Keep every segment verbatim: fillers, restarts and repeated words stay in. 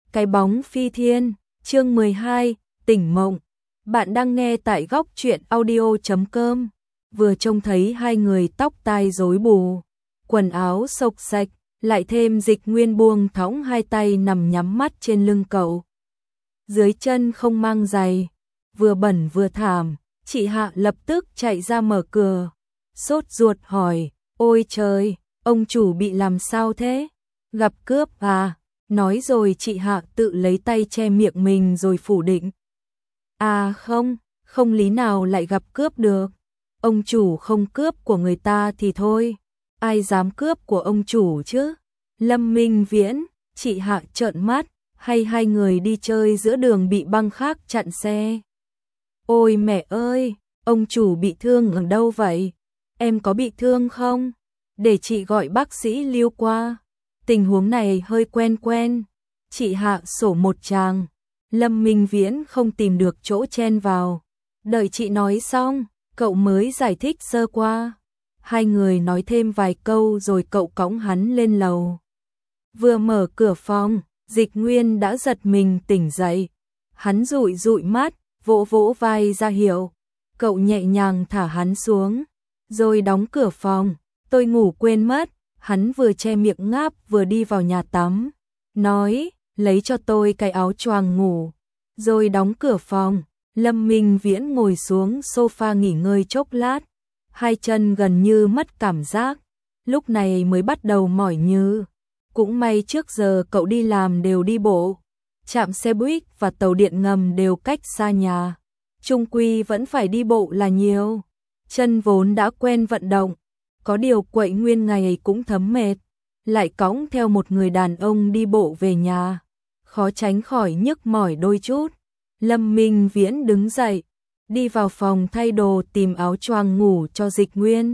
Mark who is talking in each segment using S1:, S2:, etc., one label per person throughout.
S1: Cái bóng phi thiên, chương mười hai, tỉnh mộng. Bạn đang nghe tại góc truyện audio chấm com. Vừa trông thấy hai người tóc tai rối bù, quần áo xộc xạch, lại thêm Dịch Nguyên buông thõng hai tay nằm nhắm mắt trên lưng cậu. Dưới chân không mang giày, vừa bẩn vừa thảm, chị Hạ lập tức chạy ra mở cửa, sốt ruột hỏi, ôi trời, ông chủ bị làm sao thế? Gặp cướp à? Nói rồi chị Hạ tự lấy tay che miệng mình rồi phủ định. À không, không lý nào lại gặp cướp được. Ông chủ không cướp của người ta thì thôi, ai dám cướp của ông chủ chứ? Lâm Minh Viễn, chị Hạ trợn mắt, hay hai người đi chơi giữa đường bị băng khác chặn xe? Ôi mẹ ơi, ông chủ bị thương ở đâu vậy? Em có bị thương không? Để chị gọi bác sĩ Lưu qua. Tình huống này hơi quen quen. Chị Hạ sổ một tràng. Lâm Minh Viễn không tìm được chỗ chen vào. Đợi chị nói xong, cậu mới giải thích sơ qua. Hai người nói thêm vài câu rồi cậu cõng hắn lên lầu. Vừa mở cửa phòng, Dịch Nguyên đã giật mình tỉnh dậy. Hắn dụi dụi mắt, vỗ vỗ vai ra hiệu. Cậu nhẹ nhàng thả hắn xuống, rồi đóng cửa phòng. Tôi ngủ quên mất. Hắn vừa che miệng ngáp vừa đi vào nhà tắm, nói, lấy cho tôi cái áo choàng ngủ, rồi đóng cửa phòng. Lâm Minh Viễn ngồi xuống sofa nghỉ ngơi chốc lát, hai chân gần như mất cảm giác, lúc này mới bắt đầu mỏi nhừ. Cũng may trước giờ cậu đi làm đều đi bộ, trạm xe buýt và tàu điện ngầm đều cách xa nhà, chung quy vẫn phải đi bộ là nhiều, chân vốn đã quen vận động. Có điều quậy nguyên ngày cũng thấm mệt, lại cõng theo một người đàn ông đi bộ về nhà, khó tránh khỏi nhức mỏi đôi chút. Lâm Minh Viễn đứng dậy, đi vào phòng thay đồ tìm áo choàng ngủ cho Dịch Nguyên.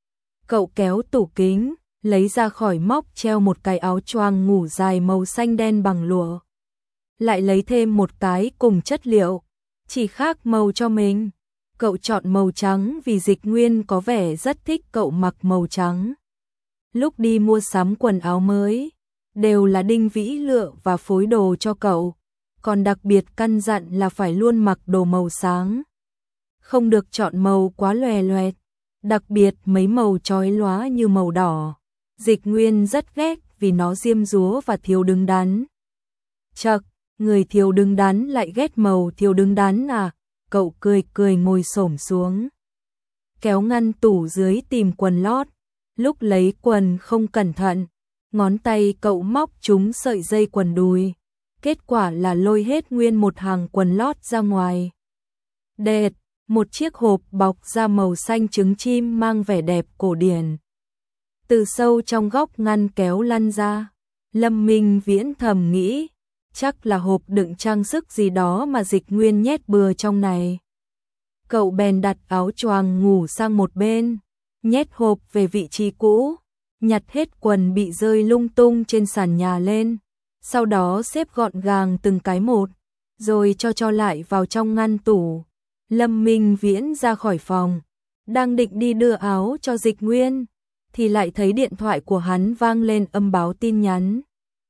S1: Cậu kéo tủ kính, lấy ra khỏi móc treo một cái áo choàng ngủ dài màu xanh đen bằng lụa. Lại lấy thêm một cái cùng chất liệu, chỉ khác màu cho mình. Cậu chọn màu trắng vì Dịch Nguyên có vẻ rất thích cậu mặc màu trắng. Lúc đi mua sắm quần áo mới, đều là Đinh Vĩ lựa và phối đồ cho cậu, còn đặc biệt căn dặn là phải luôn mặc đồ màu sáng. Không được chọn màu quá lòe loẹt, đặc biệt mấy màu chói lóa như màu đỏ. Dịch Nguyên rất ghét vì nó diêm dúa và thiếu đứng đắn. Chậc, người thiếu đứng đắn lại ghét màu thiếu đứng đắn à? Cậu cười cười ngồi xổm xuống, kéo ngăn tủ dưới tìm quần lót. Lúc lấy quần không cẩn thận, ngón tay cậu móc trúng sợi dây quần đùi, kết quả là lôi hết nguyên một hàng quần lót ra ngoài. Đệt, một chiếc hộp bọc da màu xanh trứng chim mang vẻ đẹp cổ điển, từ sâu trong góc ngăn kéo lăn ra. Lâm Minh Viễn thầm nghĩ, chắc là hộp đựng trang sức gì đó mà Dịch Nguyên nhét bừa trong này. Cậu bèn đặt áo choàng ngủ sang một bên, nhét hộp về vị trí cũ, nhặt hết quần bị rơi lung tung trên sàn nhà lên, sau đó xếp gọn gàng từng cái một, rồi cho cho lại vào trong ngăn tủ. Lâm Minh Viễn ra khỏi phòng, đang định đi đưa áo cho Dịch Nguyên, thì lại thấy điện thoại của hắn vang lên âm báo tin nhắn.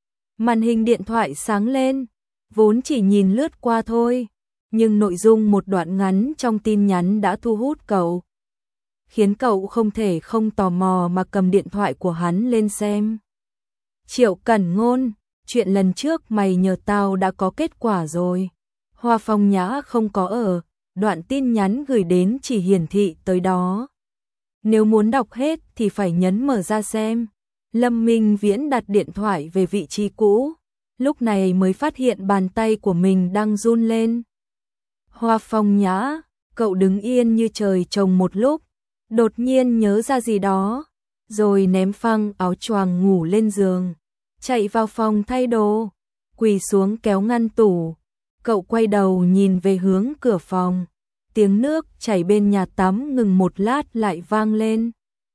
S1: Màn hình điện thoại sáng lên, vốn chỉ nhìn lướt qua thôi, nhưng nội dung một đoạn ngắn trong tin nhắn đã thu hút cậu, khiến cậu không thể không tò mò mà cầm điện thoại của hắn lên xem. Triệu Cẩn Ngôn, chuyện lần trước mày nhờ tao đã có kết quả rồi. Hoa Phong Nhã không có ở, đoạn tin nhắn gửi đến chỉ hiển thị tới đó. Nếu muốn đọc hết thì phải nhấn mở ra xem. Lâm Minh Viễn đặt điện thoại về vị trí cũ, lúc này mới phát hiện bàn tay của mình đang run lên. Hoa Phong Nhã, cậu đứng yên như trời trồng một lúc, đột nhiên nhớ ra gì đó, rồi ném phăng áo choàng ngủ lên giường, chạy vào phòng thay đồ, quỳ xuống kéo ngăn tủ. Cậu quay đầu nhìn về hướng cửa phòng, tiếng nước chảy bên nhà tắm ngừng một lát lại vang lên.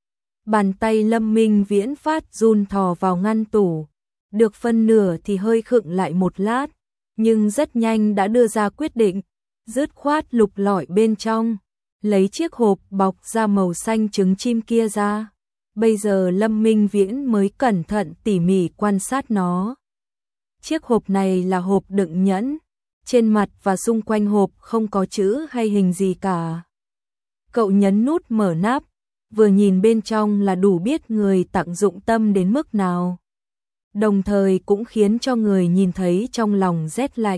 S1: Bàn tay Lâm Minh Viễn phát run thò vào ngăn tủ, được phân nửa thì hơi khựng lại một lát, nhưng rất nhanh đã đưa ra quyết định, dứt khoát lục lọi bên trong, lấy chiếc hộp bọc da màu xanh trứng chim kia ra. Bây giờ Lâm Minh Viễn mới cẩn thận tỉ mỉ quan sát nó. Chiếc hộp này là hộp đựng nhẫn, trên mặt và xung quanh hộp không có chữ hay hình gì cả. Cậu nhấn nút mở nắp, vừa nhìn bên trong là đủ biết người tặng dụng tâm đến mức nào. Đồng thời cũng khiến cho người nhìn thấy trong lòng rét lạnh.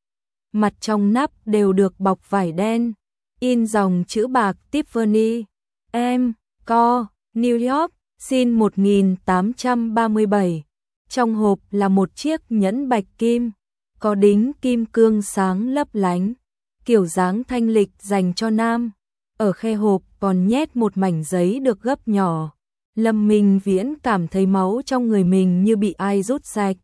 S1: Mặt trong nắp đều được bọc vải đen, in dòng chữ bạc Tiffany, em, co, New York, sin một nghìn tám trăm ba mươi bảy. Trong hộp là một chiếc nhẫn bạch kim, có đính kim cương sáng lấp lánh, kiểu dáng thanh lịch dành cho nam. Ở khe hộp còn nhét một mảnh giấy được gấp nhỏ. Lâm Minh Viễn cảm thấy máu trong người mình như bị ai rút sạch.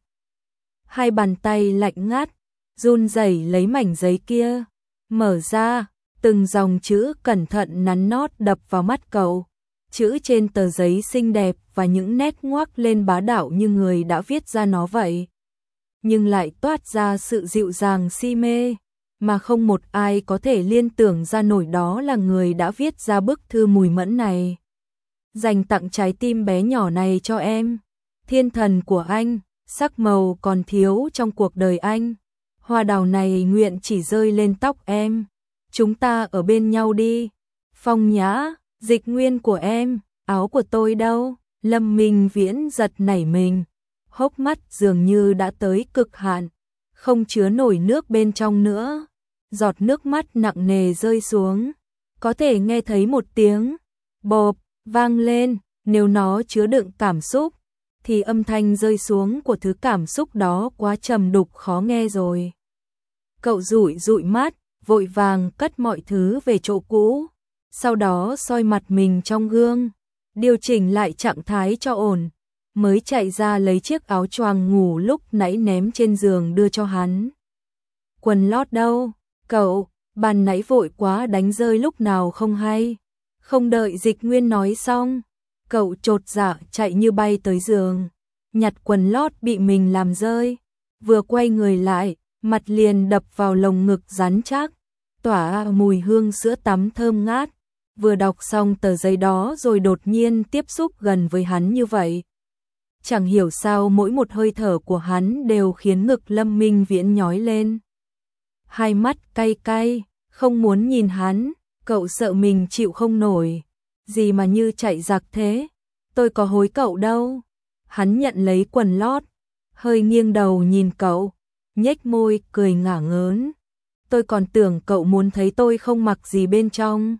S1: Hai bàn tay lạnh ngắt, run rẩy lấy mảnh giấy kia, mở ra, từng dòng chữ cẩn thận nắn nót đập vào mắt cậu. Chữ trên tờ giấy xinh đẹp và những nét ngoác lên bá đạo như người đã viết ra nó vậy. Nhưng lại toát ra sự dịu dàng si mê, mà không một ai có thể liên tưởng ra nổi đó là người đã viết ra bức thư mùi mẫn này. Dành tặng trái tim bé nhỏ này cho em, thiên thần của anh, sắc màu còn thiếu trong cuộc đời anh. Hoa đào này nguyện chỉ rơi lên tóc em, chúng ta ở bên nhau đi. Phong Nhã, Dịch Nguyên của em, áo của tôi đâu? Lâm Minh Viễn giật nảy mình, hốc mắt dường như đã tới cực hạn, không chứa nổi nước bên trong nữa. Giọt nước mắt nặng nề rơi xuống, có thể nghe thấy một tiếng bộp vang lên. Nếu nó chứa đựng cảm xúc, thì âm thanh rơi xuống của thứ cảm xúc đó quá trầm đục khó nghe rồi. Cậu dụi dụi mắt, vội vàng cất mọi thứ về chỗ cũ, sau đó soi mặt mình trong gương, điều chỉnh lại trạng thái cho ổn, mới chạy ra lấy chiếc áo choàng ngủ lúc nãy ném trên giường đưa cho hắn. Quần lót đâu? Cậu, ban nãy vội quá đánh rơi lúc nào không hay. Không đợi Dịch Nguyên nói xong, cậu chột dạ chạy như bay tới giường, nhặt quần lót bị mình làm rơi, vừa quay người lại, mặt liền đập vào lồng ngực rắn chắc, tỏa mùi hương sữa tắm thơm ngát. Vừa đọc xong tờ giấy đó rồi đột nhiên tiếp xúc gần với hắn như vậy. Chẳng hiểu sao mỗi một hơi thở của hắn đều khiến ngực Lâm Minh Viễn nhói lên. Hai mắt cay cay, không muốn nhìn hắn, cậu sợ mình chịu không nổi. Gì mà như chạy giặc thế? Tôi có hối cậu đâu. Hắn nhận lấy quần lót, hơi nghiêng đầu nhìn cậu, nhếch môi cười ngả ngớn. Tôi còn tưởng cậu muốn thấy tôi không mặc gì bên trong.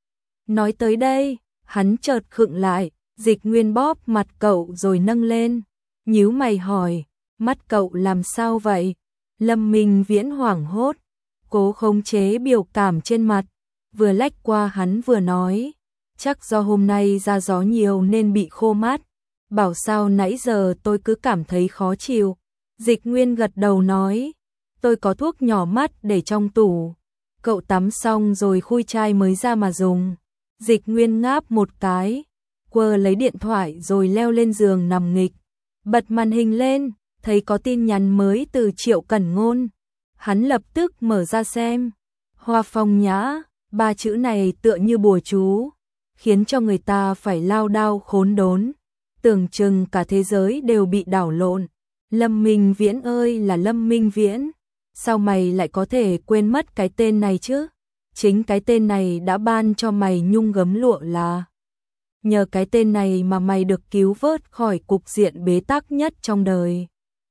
S1: Nói tới đây, hắn chợt khựng lại, Dịch Nguyên bóp mặt cậu rồi nâng lên, nhíu mày hỏi, mắt cậu làm sao vậy? Lâm Minh Viễn hoảng hốt, cố khống chế biểu cảm trên mặt, vừa lách qua hắn vừa nói, chắc do hôm nay ra gió nhiều nên bị khô mắt, bảo sao nãy giờ tôi cứ cảm thấy khó chịu. Dịch Nguyên gật đầu nói, tôi có thuốc nhỏ mắt để trong tủ, cậu tắm xong rồi khui chai mới ra mà dùng. Dịch Nguyên ngáp một cái, quơ lấy điện thoại rồi leo lên giường nằm nghịch, bật màn hình lên, thấy có tin nhắn mới từ Triệu Cẩn Ngôn. Hắn lập tức mở ra xem, Hoa Phong Nhã, ba chữ này tựa như bùa chú, khiến cho người ta phải lao đao khốn đốn, tưởng chừng cả thế giới đều bị đảo lộn. Lâm Minh Viễn ơi là Lâm Minh Viễn, sao mày lại có thể quên mất cái tên này chứ? Chính cái tên này đã ban cho mày nhung gấm lụa là. Nhờ cái tên này mà mày được cứu vớt khỏi cục diện bế tắc nhất trong đời.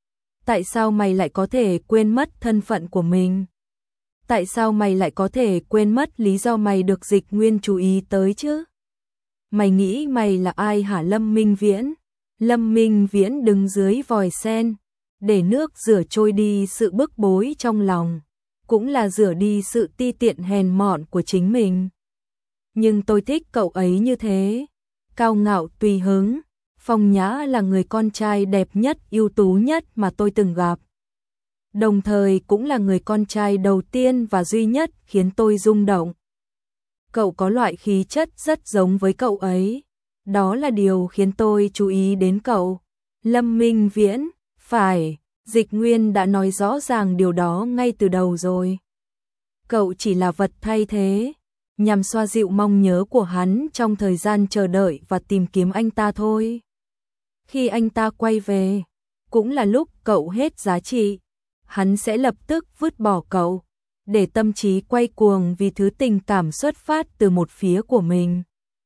S1: Tại sao mày lại có thể quên mất thân phận của mình? Tại sao mày lại có thể quên mất lý do mày được Dịch Nguyên chú ý tới chứ? Mày nghĩ mày là ai hả Lâm Minh Viễn? Lâm Minh Viễn đứng dưới vòi sen, để nước rửa trôi đi sự bức bối trong lòng, cũng là rửa đi sự ti tiện hèn mọn của chính mình. Nhưng tôi thích cậu ấy như thế, cao ngạo tùy hứng. Phong Nhã là người con trai đẹp nhất, ưu tú nhất mà tôi từng gặp. Đồng thời cũng là người con trai đầu tiên và duy nhất khiến tôi rung động. Cậu có loại khí chất rất giống với cậu ấy. Đó là điều khiến tôi chú ý đến cậu. Lâm Minh Viễn, phải, Dịch Nguyên đã nói rõ ràng điều đó ngay từ đầu rồi. Cậu chỉ là vật thay thế, nhằm xoa dịu mong nhớ của hắn trong thời gian chờ đợi và tìm kiếm anh ta thôi. Khi anh ta quay về, cũng là lúc cậu hết giá trị. Hắn sẽ lập tức vứt bỏ cậu, để tâm trí quay cuồng vì thứ tình cảm xuất phát từ một phía của mình.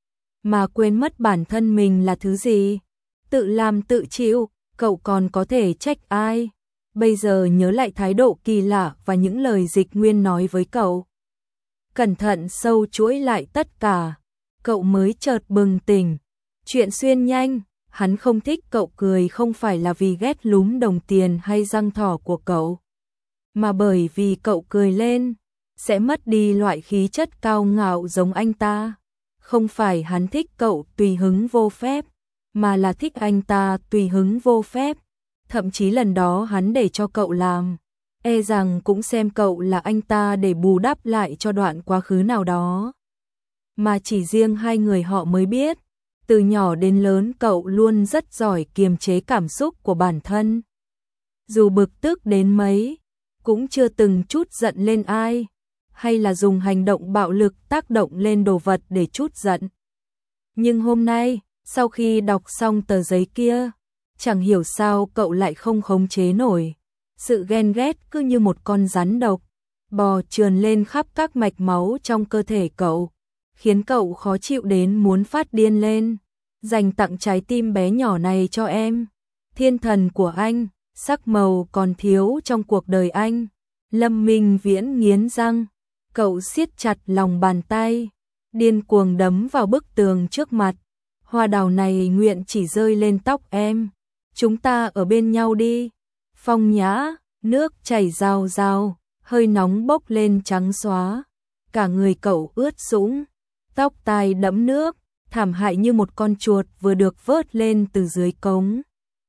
S1: Mà quên mất bản thân mình là thứ gì. Tự làm tự chịu, cậu còn có thể trách ai. Bây giờ nhớ lại thái độ kỳ lạ và những lời Dịch Nguyên nói với cậu. Cẩn thận sâu chuỗi lại tất cả, cậu mới chợt bừng tỉnh. Chuyện xuyên nhanh, hắn không thích cậu cười không phải là vì ghét lúm đồng tiền hay răng thỏ của cậu, mà bởi vì cậu cười lên sẽ mất đi loại khí chất cao ngạo giống anh ta. Không phải hắn thích cậu tùy hứng vô phép, mà là thích anh ta tùy hứng vô phép. Thậm chí lần đó hắn để cho cậu làm, e rằng cũng xem cậu là anh ta để bù đắp lại cho đoạn quá khứ nào đó. Mà chỉ riêng hai người họ mới biết, từ nhỏ đến lớn cậu luôn rất giỏi kiềm chế cảm xúc của bản thân. Dù bực tức đến mấy, cũng chưa từng chút giận lên ai, hay là dùng hành động bạo lực tác động lên đồ vật để chút giận. Nhưng hôm nay, sau khi đọc xong tờ giấy kia, chẳng hiểu sao cậu lại không khống chế nổi. Sự ghen ghét cứ như một con rắn độc, bò trườn lên khắp các mạch máu trong cơ thể cậu, khiến cậu khó chịu đến muốn phát điên lên. Dành tặng trái tim bé nhỏ này cho em, thiên thần của anh, sắc màu còn thiếu trong cuộc đời anh. Lâm Minh Viễn nghiến răng, cậu siết chặt lòng bàn tay, điên cuồng đấm vào bức tường trước mặt. Hoa đào này nguyện chỉ rơi lên tóc em, chúng ta ở bên nhau đi. Phong nhã, nước chảy rào rào, hơi nóng bốc lên trắng xóa. Cả người cậu ướt sũng, tóc tai đẫm nước, thảm hại như một con chuột vừa được vớt lên từ dưới cống.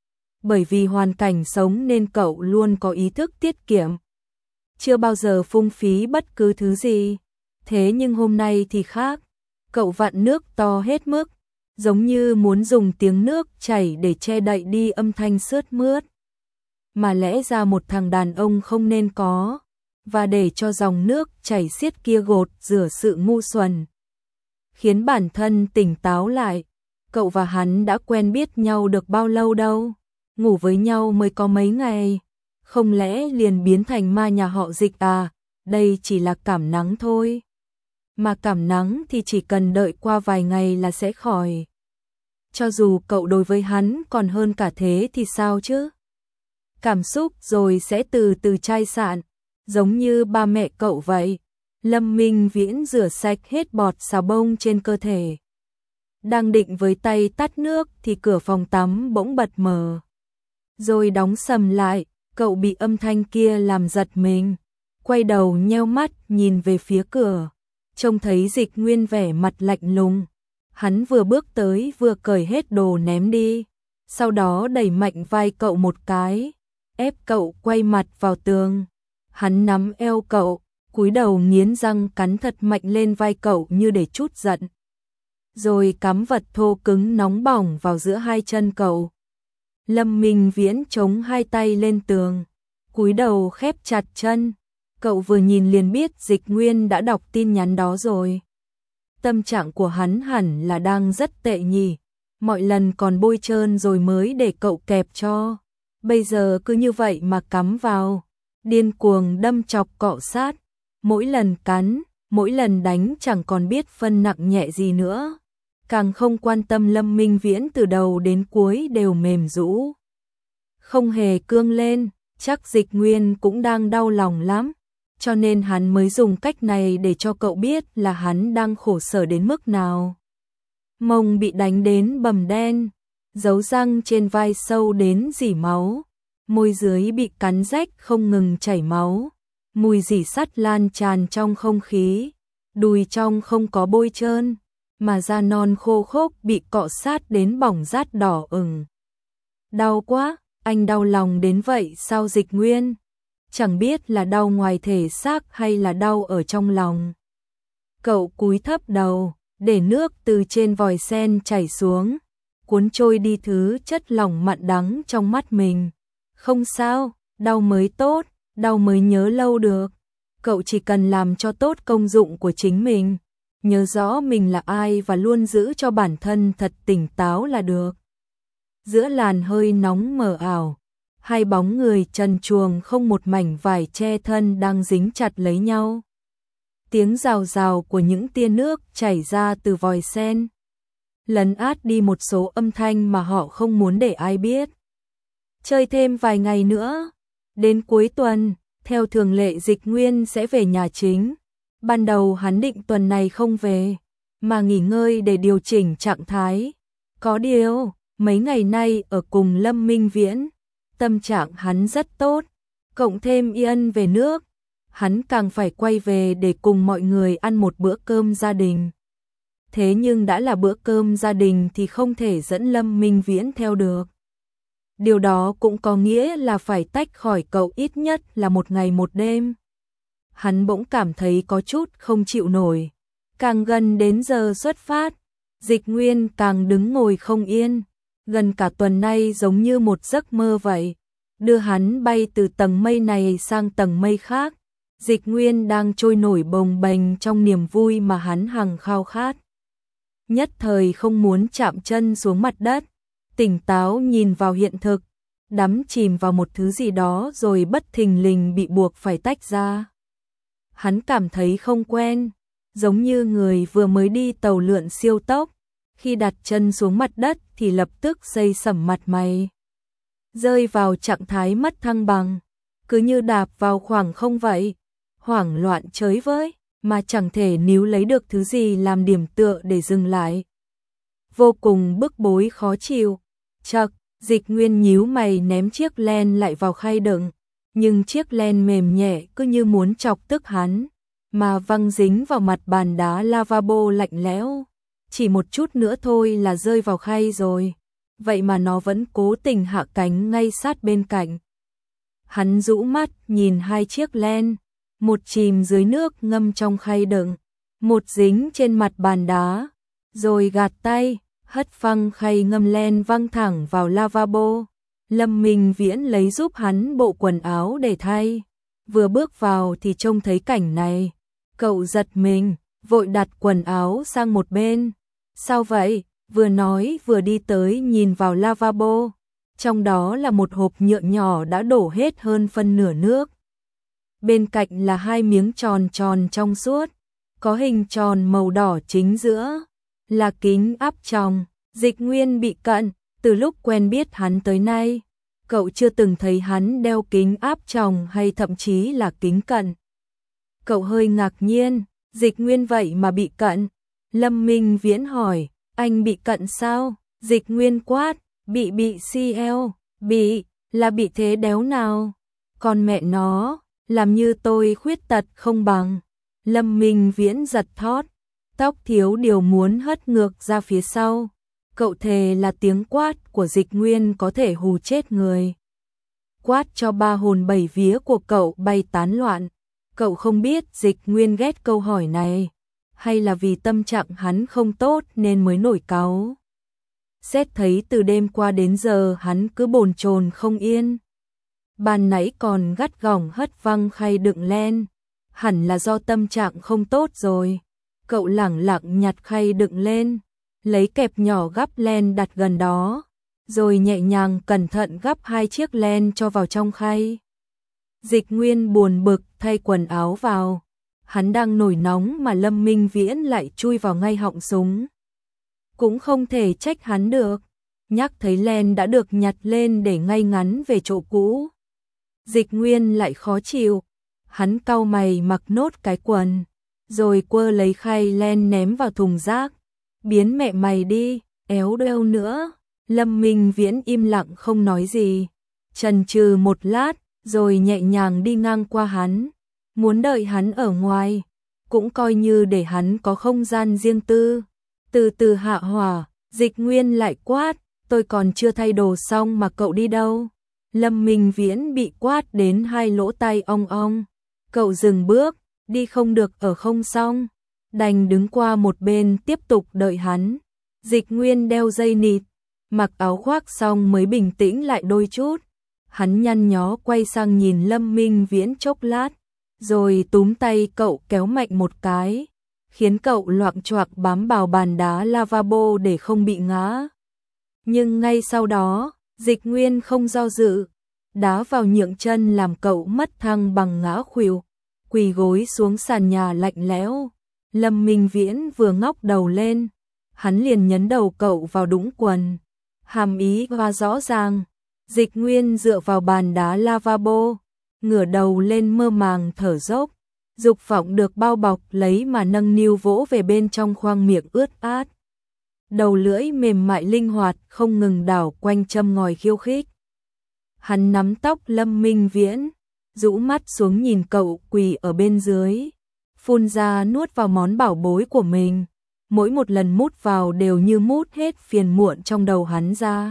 S1: Bởi vì hoàn cảnh sống nên cậu luôn có ý thức tiết kiệm, chưa bao giờ phung phí bất cứ thứ gì. Thế nhưng hôm nay thì khác, cậu vặn nước to hết mức, giống như muốn dùng tiếng nước chảy để che đậy đi âm thanh sướt mướt mà lẽ ra một thằng đàn ông không nên có, và để cho dòng nước chảy xiết kia gột rửa sự ngu xuẩn, khiến bản thân tỉnh táo lại. Cậu và hắn đã quen biết nhau được bao lâu đâu, ngủ với nhau mới có mấy ngày, không lẽ liền biến thành ma nhà họ Dịch à? Đây chỉ là cảm nắng thôi, mà cảm nắng thì chỉ cần đợi qua vài ngày là sẽ khỏi. Cho dù cậu đối với hắn còn hơn cả thế thì sao chứ? Cảm xúc rồi sẽ từ từ chai sạn, giống như ba mẹ cậu vậy. Lâm Minh Viễn rửa sạch hết bọt xà bông trên cơ thể, đang định với tay tắt nước thì cửa phòng tắm bỗng bật mở, rồi đóng sầm lại. Cậu bị âm thanh kia làm giật mình, quay đầu nheo mắt nhìn về phía cửa, trông thấy Dịch Nguyên vẻ mặt lạnh lùng. Hắn vừa bước tới vừa cởi hết đồ ném đi, sau đó đẩy mạnh vai cậu một cái, ép cậu quay mặt vào tường. Hắn nắm eo cậu, cúi đầu nghiến răng cắn thật mạnh lên vai cậu như để trút giận, rồi cắm vật thô cứng nóng bỏng vào giữa hai chân cậu. Lâm Minh Viễn chống hai tay lên tường, cúi đầu khép chặt chân. Cậu vừa nhìn liền biết Dịch Nguyên đã đọc tin nhắn đó rồi. Tâm trạng của hắn hẳn là đang rất tệ nhỉ, mọi lần còn bôi trơn rồi mới để cậu kẹp cho, bây giờ cứ như vậy mà cắm vào, điên cuồng đâm chọc cọ sát, mỗi lần cắn, mỗi lần đánh chẳng còn biết phân nặng nhẹ gì nữa. Càng không quan tâm Lâm Minh Viễn từ đầu đến cuối đều mềm rũ, không hề cương lên. Chắc Dịch Nguyên cũng đang đau lòng lắm, cho nên hắn mới dùng cách này để cho cậu biết là hắn đang khổ sở đến mức nào. Mông bị đánh đến bầm đen, dấu răng trên vai sâu đến rỉ máu, môi dưới bị cắn rách không ngừng chảy máu, mùi rỉ sắt lan tràn trong không khí, đùi trong không có bôi trơn, mà da non khô khốc bị cọ sát đến bỏng rát đỏ ửng. Đau quá, anh đau lòng đến vậy sao Dịch Nguyên? Chẳng biết là đau ngoài thể xác hay là đau ở trong lòng. Cậu cúi thấp đầu, để nước từ trên vòi sen chảy xuống, cuốn trôi đi thứ chất lỏng mặn đắng trong mắt mình. Không sao, đau mới tốt, đau mới nhớ lâu được. Cậu chỉ cần làm cho tốt công dụng của chính mình, nhớ rõ mình là ai và luôn giữ cho bản thân thật tỉnh táo là được. Giữa làn hơi nóng mờ ảo, hai bóng người trần truồng không một mảnh vải che thân đang dính chặt lấy nhau. Tiếng rào rào của những tia nước chảy ra từ vòi sen lấn át đi một số âm thanh mà họ không muốn để ai biết. Chơi thêm vài ngày nữa, đến cuối tuần, theo thường lệ Dịch Nguyên sẽ về nhà chính. Ban đầu hắn định tuần này không về, mà nghỉ ngơi để điều chỉnh trạng thái. Có điều, mấy ngày nay ở cùng Lâm Minh Viễn, tâm trạng hắn rất tốt, cộng thêm Yên về nước, hắn càng phải quay về để cùng mọi người ăn một bữa cơm gia đình. Thế nhưng đã là bữa cơm gia đình thì không thể dẫn Lâm Minh Viễn theo được. Điều đó cũng có nghĩa là phải tách khỏi cậu ít nhất là một ngày một đêm. Hắn bỗng cảm thấy có chút không chịu nổi. Càng gần đến giờ xuất phát, Dịch Nguyên càng đứng ngồi không yên. Gần cả tuần nay giống như một giấc mơ vậy, đưa hắn bay từ tầng mây này sang tầng mây khác. Dịch Nguyên đang trôi nổi bồng bềnh trong niềm vui mà hắn hằng khao khát. Nhất thời không muốn chạm chân xuống mặt đất, tỉnh táo nhìn vào hiện thực, đắm chìm vào một thứ gì đó rồi bất thình lình bị buộc phải tách ra. Hắn cảm thấy không quen, giống như người vừa mới đi tàu lượn siêu tốc, khi đặt chân xuống mặt đất thì lập tức xây sẩm mặt mày. Rơi vào trạng thái mất thăng bằng, cứ như đạp vào khoảng không vậy, hoảng loạn chới với, mà chẳng thể níu lấy được thứ gì làm điểm tựa để dừng lại. Vô cùng bức bối khó chịu, chậc, Dịch Nguyên nhíu mày ném chiếc len lại vào khay đựng, nhưng chiếc len mềm nhẹ cứ như muốn chọc tức hắn, mà văng dính vào mặt bàn đá lavabo lạnh lẽo. Chỉ một chút nữa thôi là rơi vào khay rồi, vậy mà nó vẫn cố tình hạ cánh ngay sát bên cạnh. Hắn rũ mắt nhìn hai chiếc len, một chìm dưới nước ngâm trong khay đựng, một dính trên mặt bàn đá, rồi gạt tay, hất phăng khay ngâm len văng thẳng vào lavabo. Lâm Minh Viễn lấy giúp hắn bộ quần áo để thay. Vừa bước vào thì trông thấy cảnh này, cậu giật mình, vội đặt quần áo sang một bên. Sao vậy? Vừa nói vừa đi tới nhìn vào lavabo. Trong đó là một hộp nhựa nhỏ đã đổ hết hơn phân nửa nước. Bên cạnh là hai miếng tròn tròn trong suốt, có hình tròn màu đỏ chính giữa, là kính áp tròng. Dịch Nguyên bị cận, từ lúc quen biết hắn tới nay, cậu chưa từng thấy hắn đeo kính áp tròng hay thậm chí là kính cận. Cậu hơi ngạc nhiên, Dịch Nguyên vậy mà bị cận. Lâm Minh Viễn hỏi, anh bị cận sao? Dịch Nguyên quát, bị bị xê lờ, bị, là bị thế đéo nào? Còn mẹ nó, làm như tôi khuyết tật không bằng. Lâm Minh Viễn giật thót, tóc thiếu điều muốn hất ngược ra phía sau. Cậu thề là tiếng quát của Dịch Nguyên có thể hù chết người. Quát cho ba hồn bảy vía của cậu bay tán loạn. Cậu không biết Dịch Nguyên ghét câu hỏi này, hay là vì tâm trạng hắn không tốt nên mới nổi cáu. Xét thấy từ đêm qua đến giờ hắn cứ bồn chồn không yên. Ban nãy còn gắt gỏng hất văng khay đựng len, hẳn là do tâm trạng không tốt rồi. Cậu lẳng lặng nhặt khay đựng lên, lấy kẹp nhỏ gắp len đặt gần đó, rồi nhẹ nhàng cẩn thận gắp hai chiếc len cho vào trong khay. Dịch Nguyên buồn bực thay quần áo vào, hắn đang nổi nóng mà Lâm Minh Viễn lại chui vào ngay họng súng. Cũng không thể trách hắn được, nhắc thấy len đã được nhặt lên để ngay ngắn về chỗ cũ. Dịch Nguyên lại khó chịu, hắn cau mày mặc nốt cái quần, rồi quơ lấy khay len ném vào thùng rác. Biến mẹ mày đi, éo đeo nữa. Lâm Minh Viễn im lặng không nói gì, chần chừ một lát, rồi nhẹ nhàng đi ngang qua hắn, muốn đợi hắn ở ngoài, cũng coi như để hắn có không gian riêng tư. Từ từ hạ hỏa, Dịch Nguyên lại quát, tôi còn chưa thay đồ xong mà cậu đi đâu? Lâm Minh Viễn bị quát đến hai lỗ tai ong ong, cậu dừng bước, đi không được ở không xong, đành đứng qua một bên tiếp tục đợi hắn. Dịch Nguyên đeo dây nịt, mặc áo khoác xong mới bình tĩnh lại đôi chút. Hắn nhăn nhó quay sang nhìn Lâm Minh Viễn chốc lát, rồi túm tay cậu kéo mạnh một cái, khiến cậu loạng choạng bám vào bàn đá lavabo để không bị ngã. Nhưng ngay sau đó, Dịch Nguyên không do dự, đá vào nhượng chân làm cậu mất thăng bằng ngã khuỵu, quỳ gối xuống sàn nhà lạnh lẽo. Lâm Minh Viễn vừa ngóc đầu lên, hắn liền nhấn đầu cậu vào đũng quần. Hàm ý và rõ ràng. Dịch Nguyên dựa vào bàn đá lavabo, ngửa đầu lên mơ màng thở dốc, dục vọng được bao bọc lấy mà nâng niu vỗ về bên trong khoang miệng ướt át. Đầu lưỡi mềm mại linh hoạt không ngừng đảo quanh châm ngòi khiêu khích. Hắn nắm tóc Lâm Minh Viễn, rũ mắt xuống nhìn cậu quỳ ở bên dưới, phun ra nuốt vào món bảo bối của mình. Mỗi một lần mút vào đều như mút hết phiền muộn trong đầu hắn ra.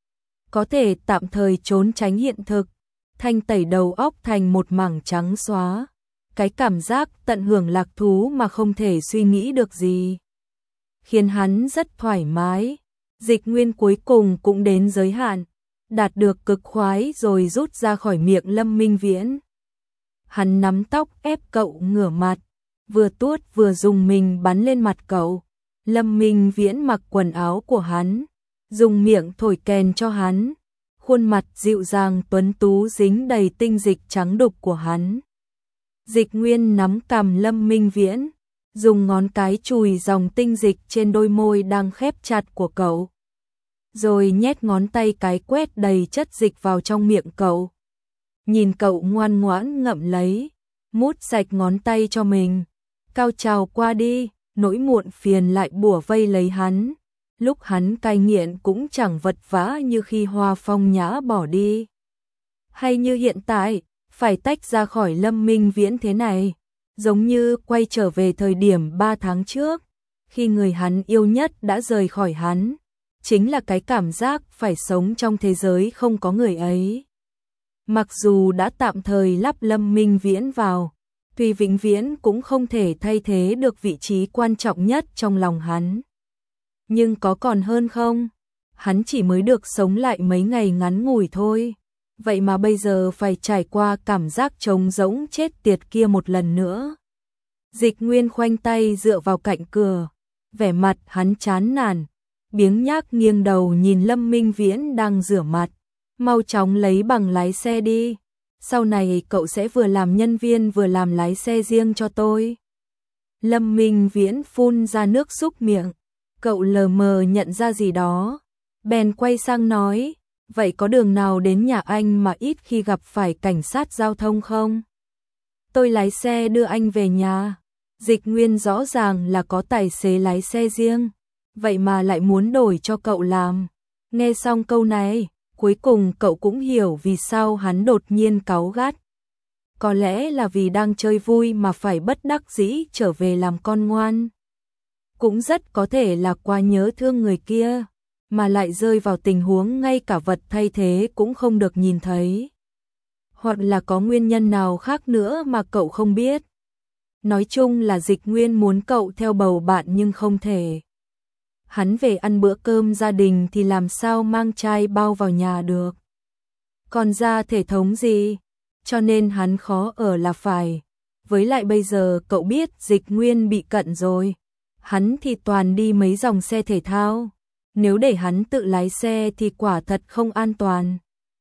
S1: Có thể tạm thời trốn tránh hiện thực, thanh tẩy đầu óc thành một mảng trắng xóa. Cái cảm giác tận hưởng lạc thú mà không thể suy nghĩ được gì, khiến hắn rất thoải mái. Dịch Nguyên cuối cùng cũng đến giới hạn, đạt được cực khoái rồi rút ra khỏi miệng Lâm Minh Viễn. Hắn nắm tóc ép cậu ngửa mặt, vừa tuốt vừa dùng mình bắn lên mặt cậu. Lâm Minh Viễn mặc quần áo của hắn, dùng miệng thổi kèn cho hắn. Khuôn mặt dịu dàng tuấn tú dính đầy tinh dịch trắng đục của hắn. Dịch Nguyên nắm cằm Lâm Minh Viễn, dùng ngón cái chùi dòng tinh dịch trên đôi môi đang khép chặt của cậu, rồi nhét ngón tay cái quét đầy chất dịch vào trong miệng cậu. Nhìn cậu ngoan ngoãn ngậm lấy, mút sạch ngón tay cho mình. Cao trào qua đi, nỗi muộn phiền lại bủa vây lấy hắn. Lúc hắn cai nghiện cũng chẳng vật vã như khi Hoa Phong Nhã bỏ đi, hay như hiện tại, phải tách ra khỏi Lâm Minh Viễn thế này, giống như quay trở về thời điểm ba tháng trước, khi người hắn yêu nhất đã rời khỏi hắn, chính là cái cảm giác phải sống trong thế giới không có người ấy. Mặc dù đã tạm thời lắp Lâm Minh Viễn vào, tuy vĩnh viễn cũng không thể thay thế được vị trí quan trọng nhất trong lòng hắn. Nhưng có còn hơn không? Hắn chỉ mới được sống lại mấy ngày ngắn ngủi thôi. Vậy mà bây giờ phải trải qua cảm giác trống rỗng chết tiệt kia một lần nữa. Dịch Nguyên khoanh tay dựa vào cạnh cửa, vẻ mặt hắn chán nản, biếng nhác nghiêng đầu nhìn Lâm Minh Viễn đang rửa mặt. Mau chóng lấy bằng lái xe đi, sau này cậu sẽ vừa làm nhân viên vừa làm lái xe riêng cho tôi. Lâm Minh Viễn phun ra nước súc miệng, cậu lờ mờ nhận ra gì đó, bèn quay sang nói, vậy có đường nào đến nhà anh mà ít khi gặp phải cảnh sát giao thông không? Tôi lái xe đưa anh về nhà. Dịch Nguyên rõ ràng là có tài xế lái xe riêng, vậy mà lại muốn đổi cho cậu làm. Nghe xong câu này, cuối cùng cậu cũng hiểu vì sao hắn đột nhiên cáu gắt. Có lẽ là vì đang chơi vui mà phải bất đắc dĩ trở về làm con ngoan. Cũng rất có thể là quá nhớ thương người kia, mà lại rơi vào tình huống ngay cả vật thay thế cũng không được nhìn thấy. Hoặc là có nguyên nhân nào khác nữa mà cậu không biết. Nói chung là Dịch Nguyên muốn cậu theo bầu bạn nhưng không thể. Hắn về ăn bữa cơm gia đình thì làm sao mang chai bao vào nhà được. Còn ra thể thống gì, cho nên hắn khó ở là phải. Với lại bây giờ cậu biết Dịch Nguyên bị cận rồi, hắn thì toàn đi mấy dòng xe thể thao. Nếu để hắn tự lái xe thì quả thật không an toàn.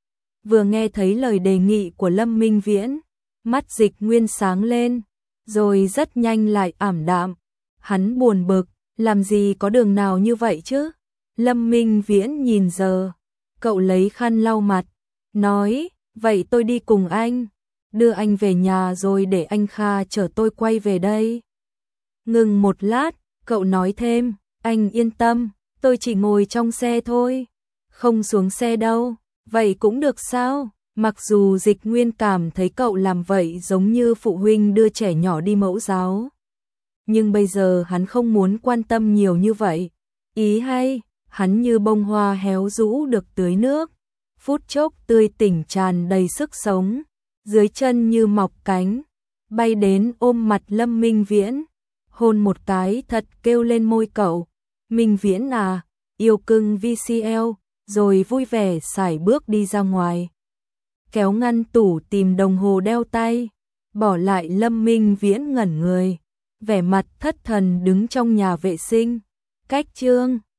S1: Vừa nghe thấy lời đề nghị của Lâm Minh Viễn, mắt Dịch Nguyên sáng lên, rồi rất nhanh lại ảm đạm. Hắn buồn bực, làm gì có đường nào như vậy chứ? Lâm Minh Viễn nhìn giờ, cậu lấy khăn lau mặt, nói, vậy tôi đi cùng anh, đưa anh về nhà rồi để anh Kha chở tôi quay về đây. Ngừng một lát, cậu nói thêm, anh yên tâm, tôi chỉ ngồi trong xe thôi, không xuống xe đâu. Vậy cũng được sao? Mặc dù Dịch Nguyên cảm thấy cậu làm vậy giống như phụ huynh đưa trẻ nhỏ đi mẫu giáo, nhưng bây giờ hắn không muốn quan tâm nhiều như vậy. Ý hay, hắn như bông hoa héo rũ được tưới nước, phút chốc tươi tỉnh tràn đầy sức sống, dưới chân như mọc cánh, bay đến ôm mặt Lâm Minh Viễn, hôn một cái thật kêu lên môi cậu, Minh Viễn à, yêu cưng vê xê lờ, rồi vui vẻ sải bước đi ra ngoài. Kéo ngăn tủ tìm đồng hồ đeo tay, bỏ lại Lâm Minh Viễn ngẩn người, vẻ mặt thất thần đứng trong nhà vệ sinh. Cách chương